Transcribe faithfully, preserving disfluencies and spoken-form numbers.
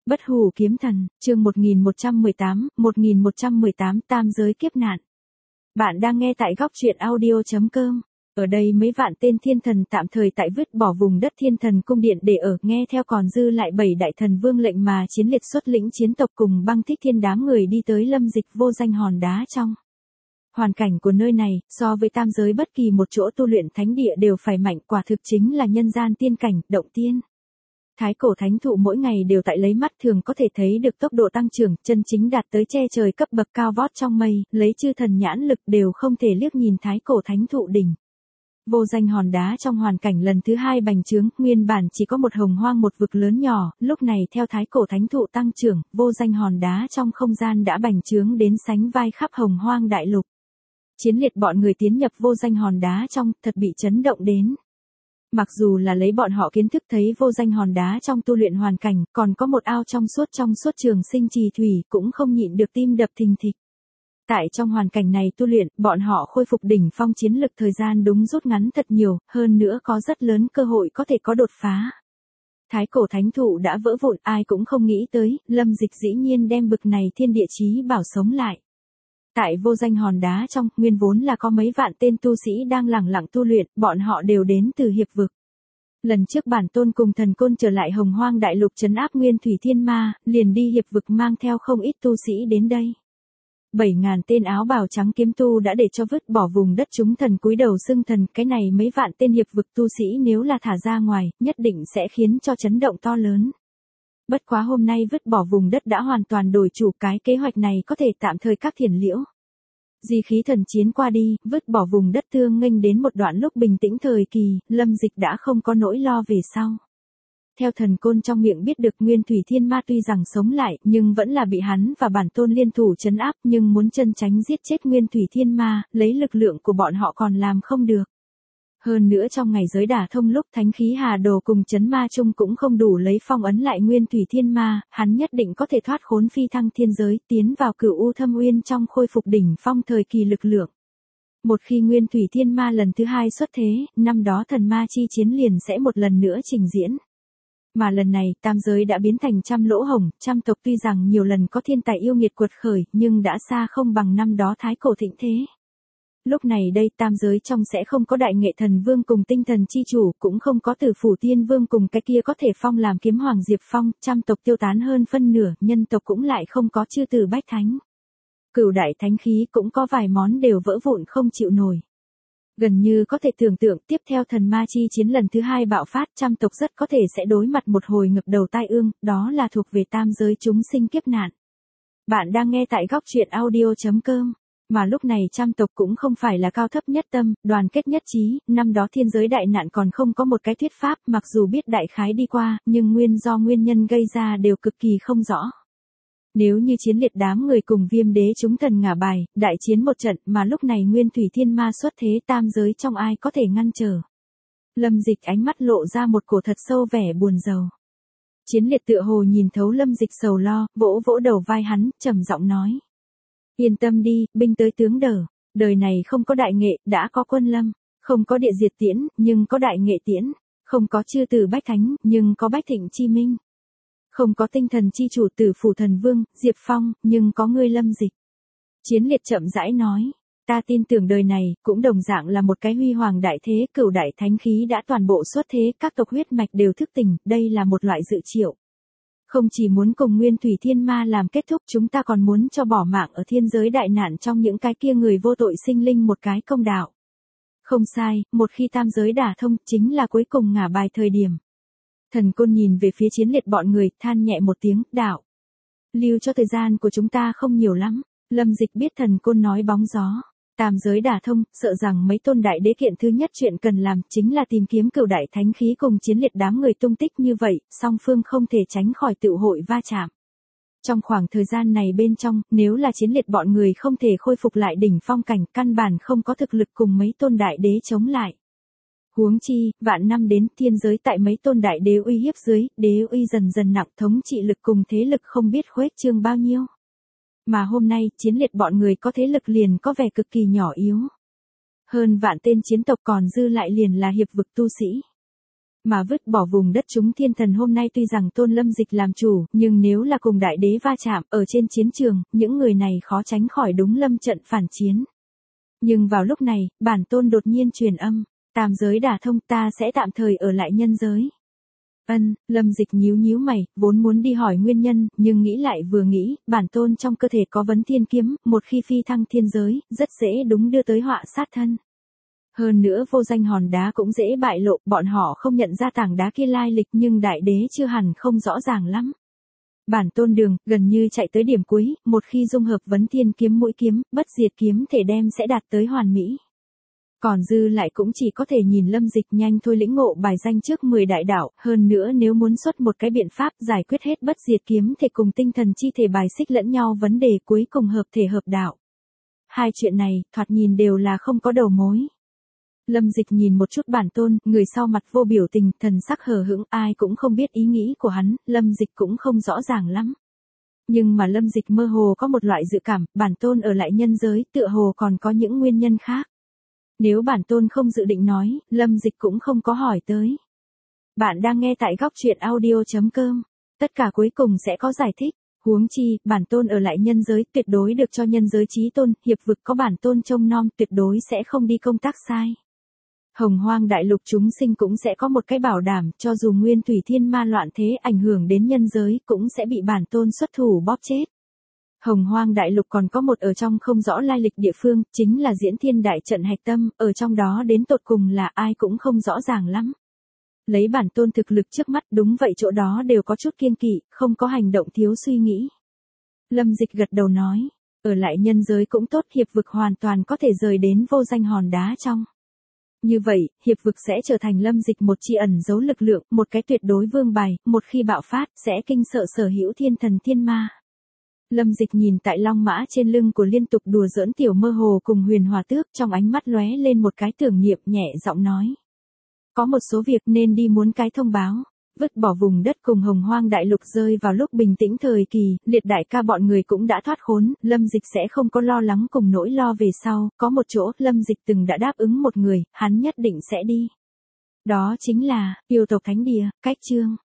Bất hủ kiếm thần, chương một nghìn một trăm mười tám, một nghìn một trăm mười tám tam giới kiếp nạn. Bạn đang nghe tại góc truyện audio chấm com. Ở đây mấy vạn tên thiên thần tạm thời tại vứt bỏ vùng đất thiên thần cung điện để ở, nghe theo còn dư lại bảy đại thần vương lệnh mà chiến liệt xuất lĩnh chiến tộc cùng băng thích thiên đám người đi tới lâm dịch vô danh hòn đá trong. Hoàn cảnh của nơi này, so với tam giới bất kỳ một chỗ tu luyện thánh địa đều phải mạnh, quả thực chính là nhân gian tiên cảnh, động tiên. Thái cổ thánh thụ mỗi ngày đều tại lấy mắt thường có thể thấy được tốc độ tăng trưởng, chân chính đạt tới che trời cấp bậc cao vót trong mây, lấy chư thần nhãn lực đều không thể liếc nhìn thái cổ thánh thụ đỉnh. Vô danh hòn đá trong hoàn cảnh lần thứ hai bành trướng, nguyên bản chỉ có một hồng hoang một vực lớn nhỏ, lúc này theo thái cổ thánh thụ tăng trưởng, vô danh hòn đá trong không gian đã bành trướng đến sánh vai khắp hồng hoang đại lục. Chiến liệt bọn người tiến nhập vô danh hòn đá trong, thật bị chấn động đến. Mặc dù là lấy bọn họ kiến thức thấy vô danh hòn đá trong tu luyện hoàn cảnh, còn có một ao trong suốt trong suốt trường sinh trì thủy, cũng không nhịn được tim đập thình thịch. Tại trong hoàn cảnh này tu luyện, bọn họ khôi phục đỉnh phong chiến lực thời gian đúng rút ngắn thật nhiều, hơn nữa có rất lớn cơ hội có thể có đột phá. Thái cổ thánh thụ đã vỡ vụn, ai cũng không nghĩ tới, lâm dịch dĩ nhiên đem bực này thiên địa chí bảo sống lại. Tại vô danh hòn đá trong, nguyên vốn là có mấy vạn tên tu sĩ đang lẳng lặng tu luyện, bọn họ đều đến từ hiệp vực. Lần trước bản tôn cùng thần côn trở lại hồng hoang đại lục trấn áp nguyên thủy thiên ma, liền đi hiệp vực mang theo không ít tu sĩ đến đây. Bảy ngàn tên áo bào trắng kiếm tu đã để cho vứt bỏ vùng đất chúng thần cúi đầu xưng thần, cái này mấy vạn tên hiệp vực tu sĩ nếu là thả ra ngoài, nhất định sẽ khiến cho chấn động to lớn. Bất quá hôm nay vứt bỏ vùng đất đã hoàn toàn đổi chủ, cái kế hoạch này có thể tạm thời các thiền liễu. Di khí thần chiến qua đi, vứt bỏ vùng đất tương nghênh đến một đoạn lúc bình tĩnh thời kỳ, lâm dịch đã không có nỗi lo về sau. Theo thần côn trong miệng biết được nguyên thủy thiên ma tuy rằng sống lại, nhưng vẫn là bị hắn và bản tôn liên thủ trấn áp, nhưng muốn chân tránh giết chết nguyên thủy thiên ma, lấy lực lượng của bọn họ còn làm không được. Hơn nữa trong ngày giới đả thông lúc thánh khí hà đồ cùng chấn ma chung cũng không đủ lấy phong ấn lại nguyên thủy thiên ma, hắn nhất định có thể thoát khốn phi thăng thiên giới, tiến vào cửu u thâm uyên trong khôi phục đỉnh phong thời kỳ lực lượng. Một khi nguyên thủy thiên ma lần thứ hai xuất thế, năm đó thần ma chi chiến liền sẽ một lần nữa trình diễn. Mà lần này, tam giới đã biến thành trăm lỗ hổng, trăm tộc tuy rằng nhiều lần có thiên tài yêu nghiệt quật khởi, nhưng đã xa không bằng năm đó thái cổ thịnh thế. Lúc này đây tam giới trong sẽ không có đại nghệ thần vương cùng tinh thần chi chủ, cũng không có tử phủ tiên vương cùng cái kia có thể phong làm kiếm hoàng Diệp Phong, trăm tộc tiêu tán hơn phân nửa, nhân tộc cũng lại không có chư tử bách thánh. Cửu đại thánh khí cũng có vài món đều vỡ vụn không chịu nổi. Gần như có thể tưởng tượng tiếp theo thần ma chi chiến lần thứ hai bạo phát, trăm tộc rất có thể sẽ đối mặt một hồi ngập đầu tai ương, đó là thuộc về tam giới chúng sinh kiếp nạn. Bạn đang nghe tại góc truyện audio chấm com. Mà lúc này trăm tộc cũng không phải là cao thấp nhất tâm, đoàn kết nhất trí, năm đó thiên giới đại nạn còn không có một cái thuyết pháp, mặc dù biết đại khái đi qua, nhưng nguyên do nguyên nhân gây ra đều cực kỳ không rõ. Nếu như chiến liệt đám người cùng viêm đế chúng thần ngả bài, đại chiến một trận, mà lúc này nguyên thủy thiên ma xuất thế, tam giới trong ai có thể ngăn trở. Lâm dịch ánh mắt lộ ra một cổ thật sâu vẻ buồn rầu. Chiến liệt tựa hồ nhìn thấu lâm dịch sầu lo, vỗ vỗ đầu vai hắn, trầm giọng nói. Yên tâm đi, binh tới tướng đỡ, đời này không có đại nghệ, đã có quân lâm, không có địa diệt tiễn, nhưng có đại nghệ tiễn, không có chư tử bách thánh, nhưng có bách thịnh chi minh. Không có tinh thần chi chủ tử phủ thần vương, Diệp Phong, nhưng có ngươi lâm dịch. Chiến liệt chậm rãi nói, ta tin tưởng đời này, cũng đồng dạng là một cái huy hoàng đại thế, cửu đại thánh khí đã toàn bộ xuất thế, các tộc huyết mạch đều thức tỉnh, đây là một loại dự triệu. Không chỉ muốn cùng nguyên thủy thiên ma làm kết thúc, chúng ta còn muốn cho bỏ mạng ở thiên giới đại nạn trong những cái kia người vô tội sinh linh một cái công đạo. Không sai, một khi tam giới đả thông, chính là cuối cùng ngả bài thời điểm. Thần côn nhìn về phía chiến liệt bọn người, than nhẹ một tiếng, đạo. Lưu cho thời gian của chúng ta không nhiều lắm. Lâm dịch biết thần côn nói bóng gió. Tam giới đả thông, sợ rằng mấy tôn đại đế kiện thứ nhất chuyện cần làm chính là tìm kiếm cửu đại thánh khí cùng chiến liệt đám người tung tích như vậy, song phương không thể tránh khỏi tự hội va chạm. Trong khoảng thời gian này bên trong, nếu là chiến liệt bọn người không thể khôi phục lại đỉnh phong cảnh, căn bản không có thực lực cùng mấy tôn đại đế chống lại. Huống chi, vạn năm đến thiên giới tại mấy tôn đại đế uy hiếp dưới, đế uy dần dần nặng, thống trị lực cùng thế lực không biết khuếch trương bao nhiêu. Mà hôm nay, chiến liệt bọn người có thế lực liền có vẻ cực kỳ nhỏ yếu. Hơn vạn tên chiến tộc còn dư lại liền là hiệp vực tu sĩ. Mà vứt bỏ vùng đất chúng thiên thần hôm nay tuy rằng tôn Lâm Dịch làm chủ, nhưng nếu là cùng đại đế va chạm ở trên chiến trường, những người này khó tránh khỏi đúng lâm trận phản chiến. Nhưng vào lúc này, bản tôn đột nhiên truyền âm, tam giới đả thông, ta sẽ tạm thời ở lại nhân giới. Ân, Lâm Dịch nhíu nhíu mày, vốn muốn đi hỏi nguyên nhân, nhưng nghĩ lại vừa nghĩ, bản tôn trong cơ thể có vấn thiên kiếm, một khi phi thăng thiên giới, rất dễ đúng đưa tới họa sát thân. Hơn nữa vô danh hòn đá cũng dễ bại lộ, bọn họ không nhận ra tảng đá kia lai lịch nhưng đại đế chưa hẳn không rõ ràng lắm. Bản tôn đường, gần như chạy tới điểm cuối, một khi dung hợp vấn thiên kiếm mũi kiếm, bất diệt kiếm thể đem sẽ đạt tới hoàn mỹ. Còn dư lại cũng chỉ có thể nhìn Lâm Dịch nhanh thôi lĩnh ngộ bài danh trước mười đại đạo, hơn nữa nếu muốn xuất một cái biện pháp giải quyết hết bất diệt kiếm thể cùng tinh thần chi thể bài xích lẫn nhau vấn đề cuối cùng hợp thể hợp đạo. Hai chuyện này, thoạt nhìn đều là không có đầu mối. Lâm Dịch nhìn một chút bản tôn, người sau mặt vô biểu tình, thần sắc hờ hững, ai cũng không biết ý nghĩ của hắn, Lâm Dịch cũng không rõ ràng lắm. Nhưng mà Lâm Dịch mơ hồ có một loại dự cảm, bản tôn ở lại nhân giới, tựa hồ còn có những nguyên nhân khác. Nếu bản tôn không dự định nói, Lâm Dịch cũng không có hỏi tới. Bạn đang nghe tại góc truyện audio chấm com. Tất cả cuối cùng sẽ có giải thích. Huống chi, bản tôn ở lại nhân giới tuyệt đối được cho nhân giới chí tôn, hiệp vực có bản tôn trông nom tuyệt đối sẽ không đi công tác sai. Hồng Hoang đại lục chúng sinh cũng sẽ có một cái bảo đảm, cho dù nguyên thủy thiên ma loạn thế ảnh hưởng đến nhân giới cũng sẽ bị bản tôn xuất thủ bóp chết. Hồng Hoang đại lục còn có một ở trong không rõ lai lịch địa phương, chính là diễn thiên đại trận hạch tâm, ở trong đó đến tột cùng là ai cũng không rõ ràng lắm. Lấy bản tôn thực lực trước mắt đúng vậy chỗ đó đều có chút kiên kỵ, không có hành động thiếu suy nghĩ. Lâm Dịch gật đầu nói, ở lại nhân giới cũng tốt, hiệp vực hoàn toàn có thể rời đến vô danh hòn đá trong. Như vậy, hiệp vực sẽ trở thành Lâm Dịch một chi ẩn giấu lực lượng, một cái tuyệt đối vương bài, một khi bạo phát, sẽ kinh sợ sở hữu thiên thần thiên ma. Lâm Dịch nhìn tại long mã trên lưng của liên tục đùa giỡn tiểu mơ hồ cùng Huyền Hòa Tước, trong ánh mắt lóe lên một cái tưởng niệm, nhẹ giọng nói. Có một số việc nên đi muốn cái thông báo, vứt bỏ vùng đất cùng Hồng Hoang đại lục rơi vào lúc bình tĩnh thời kỳ, liệt đại ca bọn người cũng đã thoát khốn, Lâm Dịch sẽ không có lo lắng cùng nỗi lo về sau, có một chỗ, Lâm Dịch từng đã đáp ứng một người, hắn nhất định sẽ đi. Đó chính là, yêu tộc thánh địa, cách chương.